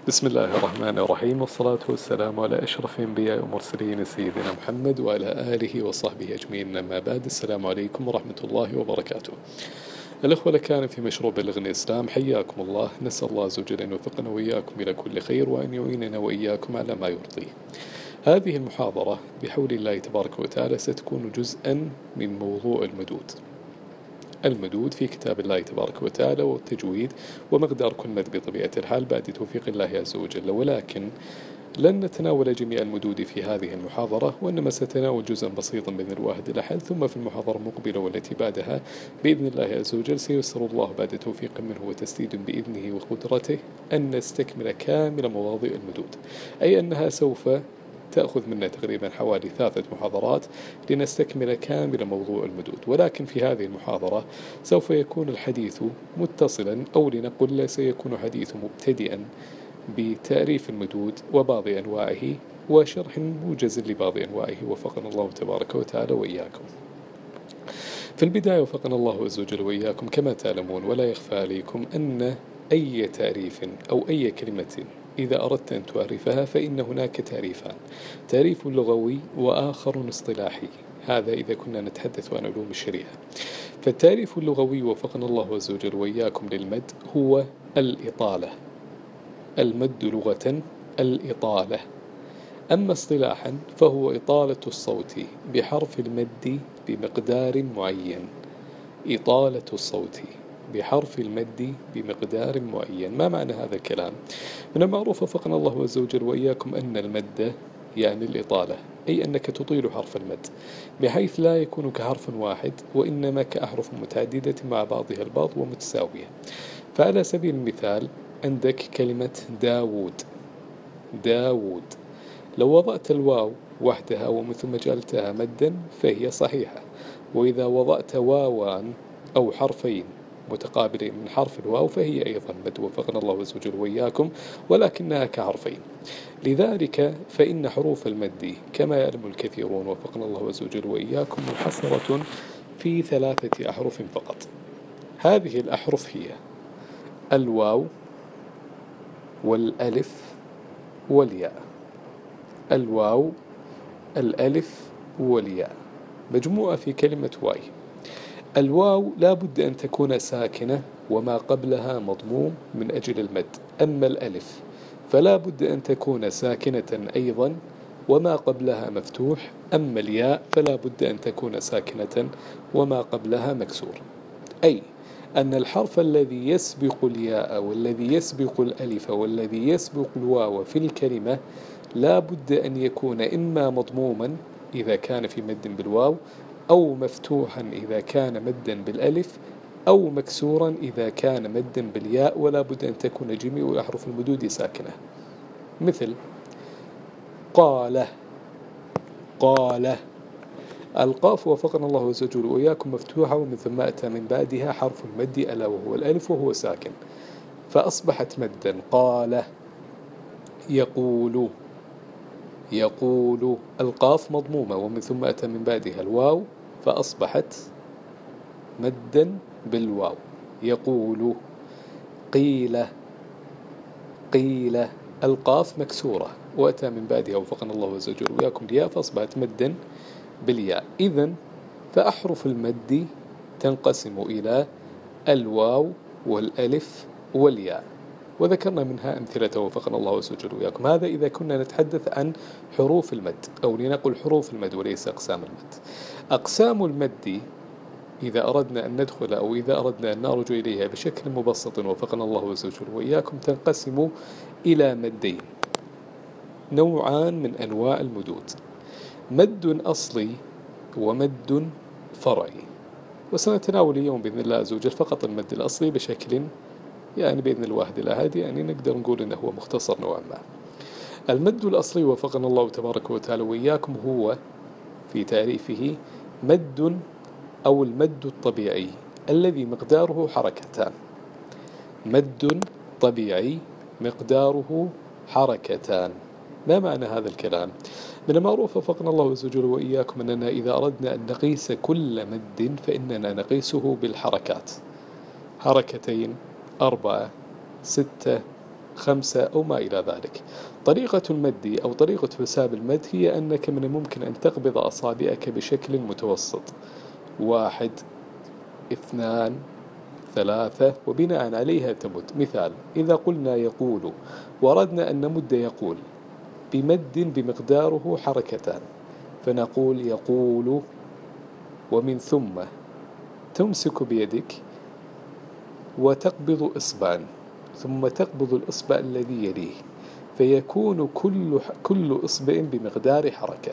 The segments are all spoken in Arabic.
بسم الله الرحمن الرحيم، والصلاة والسلام على أشرف الأنبياء والمرسلين سيدنا محمد وعلى آله وصحبه أجمعين. أما بعد، السلام عليكم ورحمة الله وبركاته. الأخوة الأكارم في مشروع بلغ الإسلام، حياكم الله. نسأل الله عز وجل أن يوفقنا وإياكم إلى كل خير، وأن يعيننا وإياكم على ما يرضيه. هذه المحاضرة بحول الله تبارك وتعالى ستكون جزءا من موضوع المدود في كتاب الله تبارك وتعالى والتجويد ومقدار كل مد بطبيعة الحال بعد توفيق الله عز وجل، ولكن لن نتناول جميع المدود في هذه المحاضرة، وإنما سنتناول جزءا بسيطا بإذن الواحد الأحد. ثم في المحاضرة المقبلة والتي بعدها بإذن الله عز وجل سيسر الله بعد توفيق منه وتسديد بإذنه وقدرته أن نستكمل كامل مواضيع المدود، أي أنها سوف تأخذ منا تقريبا حوالي 3 محاضرات لنستكمل كامل موضوع المدود. ولكن في هذه المحاضرة سوف يكون الحديث متصلا، أو لنقل سيكون حديث مبتدئا بتعريف المدود وبعض أنواعه وشرح موجز لبعض أنواعه، وفقنا الله تبارك وتعالى وإياكم. في البداية وفقنا الله عز وجل وإياكم، كما تعلمون ولا يخفى عليكم أن أي تعريف أو أي كلمة إذا أردت أن تعرفها فإن هناك تعريفان: تعريف لغوي وآخر اصطلاحي. هذا إذا كنا نتحدث عن علوم الشريعة. فالتعريف اللغوي وفقنا الله عز وجل وإياكم للمد هو الإطالة. المد لغة الإطالة. أما اصطلاحا فهو إطالة الصوت بحرف المد بمقدار معين. إطالة الصوت بحرف المد بمقدار معين. ما معنى هذا الكلام؟ من المعروف وفقنا الله عز وجل وإياكم أن المد يعني الإطالة، أي أنك تطيل حرف المد بحيث لا يكون كحرف واحد، وإنما كأحرف متعددة مع بعضها البعض ومتساوية. فعلى سبيل المثال عندك كلمة داود. لو وضعت الواو وحدها ومن ثم جعلتها مدا فهي صحيحة، وإذا وضعت واوان أو حرفين متقابلين من حرف الواو فهي أيضا مد، وفقنا الله عز وجل وإياكم، ولكنها كحرفين. لذلك فإن حروف المد كما يعلم الكثيرون وفقنا الله عز وجل وإياكم محصرة في 3 أحرف فقط. هذه الأحرف هي الواو والألف والياء. الواو، الألف والياء مجموعة في كلمة واي. الواو لا بد أن تكون ساكنة وما قبلها مضموم من أجل المد. أما الألف فلا بد أن تكون ساكنة أيضا وما قبلها مفتوح. أما الياء فلا بد أن تكون ساكنة وما قبلها مكسور، أي أن الحرف الذي يسبق الياء والذي يسبق الألف والذي يسبق الواو في الكلمة لا بد أن يكون إما مضموما إذا كان في مد بالواو، أو مفتوحا إذا كان مدا بالألف، أو مكسورا إذا كان مدا بالياء، ولا بد أن تكون جميع أحرف المدود ساكنة. مثل قال. القاف وفقنا الله عز وجل وإياكم مفتوحة، ومن ثم أتى من بعدها حرف المد ألا وهو الألف وهو ساكن، فأصبحت مدا. قال. يقول. القاف مضمومة ومن ثم أتى من بعدها الواو فأصبحت مدا بالواو. يقول. قيل. القاف مكسورة وأتى من بعدها وفقنا الله عز وجل وإياكم الياء فأصبحت مدا بالياء. إذن فأحرف المد تنقسم إلى الواو والألف والياء، وذكرنا منها أمثلة وفقنا الله عز وجل وإياكم. هذا إذا كنا نتحدث عن حروف المد، أو لنقل حروف المد وليس أقسام المد. أقسام المد إذا أردنا أن ندخل أو إذا أردنا أن نرجع إليها بشكل مبسط وفقنا الله عز وجل وإياكم تنقسم إلى مدين، نوعان من أنواع المدود: مد أصلي ومد فرعي. وسنتناول اليوم بإذن الله عز وجل فقط المد الأصلي بشكل بإذن الواحد الأحد، نقدر نقول أنه هو مختصر نوعا ما. المد الأصلي وفقنا الله تبارك وتعالى وإياكم هو في تعريفه مد أو المد الطبيعي الذي مقداره حركتان. مد طبيعي مقداره حركتان. ما معنى هذا الكلام؟ من المعروف وفقنا الله عز وجل وإياكم أننا إذا أردنا أن نقيس كل مد فإننا نقيسه بالحركات: 2 4 6 5 أو ما إلى ذلك. طريقة المد أو طريقة حساب المد هي أنك من الممكن أن تقبض أصابعك بشكل متوسط، 1 2 3، وبناء عليها تمد. مثال: إذا قلنا يقول وردنا أن نمد يقول بمد بمقداره حركتان، فنقول يقول، ومن ثم تمسك بيدك وتقبض إصبعا، ثم تقبض الإصبع الذي يليه، فيكون كل إصبع بمقدار حركة،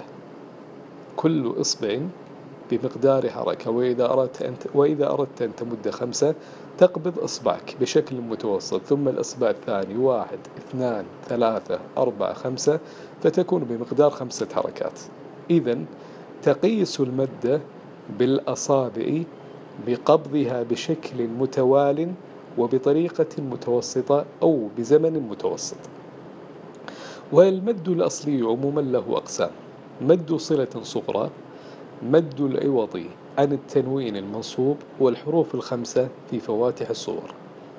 كل إصبع بمقدار حركة. وإذا أردت أن تمد 5 تقبض إصبعك بشكل متوسط، ثم الإصبع الثاني 1 2 3 4 5، فتكون بمقدار 5 حركات. إذن تقيس المد بالأصابع بقبضها بشكل متوال وبطريقة متوسطة أو بزمن متوسط. والمد الأصلي عموما له أقسام: مد صلة صغرى، مد العوض عن التنوين المنصوب والحروف ال5 في فواتح الصور.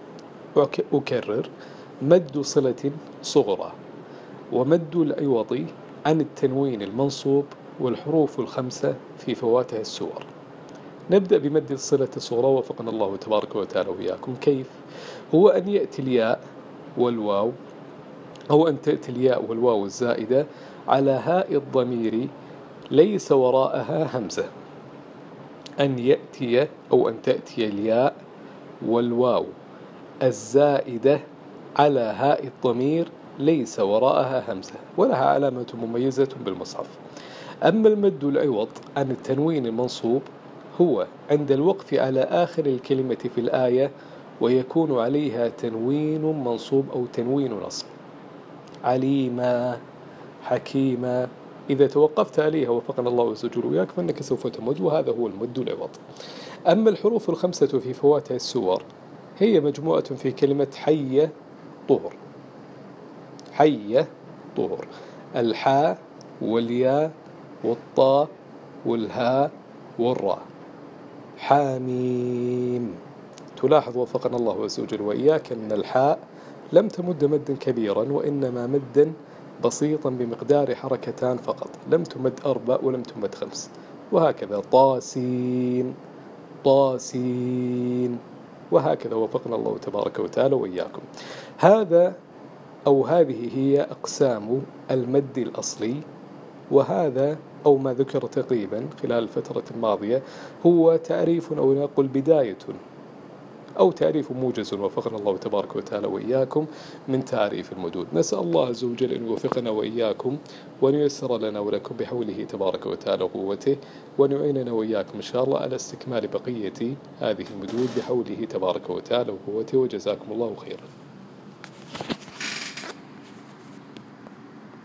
أكرر: مد صلة صغرى، ومد العوض عن التنوين المنصوب والحروف ال5 في فواتح السور. نبدأ بمد الصلة الصغرى وفقنا الله تبارك وتعالى وإياكم. كيف؟ هو أن يأتي الياء والواو، أو أن تأتي الياء والواو الزائدة على هاء الضمير ليس وراءها همزة. أن يأتي أو أن تأتي الياء والواو الزائدة على هاء الضمير ليس وراءها همزة ولها علامة مميزة بالمصحف. أما المد العوض عن التنوين المنصوب هو عند الوقف على آخر الكلمة في الآية ويكون عليها تنوين منصوب أو تنوين نصب: عليما، حكيما. إذا توقفت عليها وفقنا الله وسجل وياك فإنك سوف تمد، وهذا هو المد العوض. أما الحروف ال5 في فواتح السور هي مجموعة في كلمة حي طهر. حي طهر: الحاء والياء والطاء والهاء والراء. حاميم. تلاحظ وفقنا الله وسجل وإياك أن الحاء لم تمد مدا كبيرا، وإنما مدا بسيطا بمقدار حركتان فقط، لم تمد 4 ولم تمد 5. وهكذا طاسين، طاسين، وهكذا وفقنا الله تبارك وتعالى وإياكم. هذا أو هذه هي أقسام المد الأصلي، وهذا أو ما ذكر تقريبا خلال الفترة الماضية هو تعريف أو نقول بداية أو تعريف موجز وفقنا الله تبارك وتعالى وإياكم من تعريف المدود. نسأل الله عز وجل أن يوفقنا وإياكم وأن ييسر لنا ولكم بحوله تبارك وتعالى وقوته، وأن يعيننا وإياكم إن شاء الله على استكمال بقية هذه المدود بحوله تبارك وتعالى وقوته، وجزاكم الله خيرا.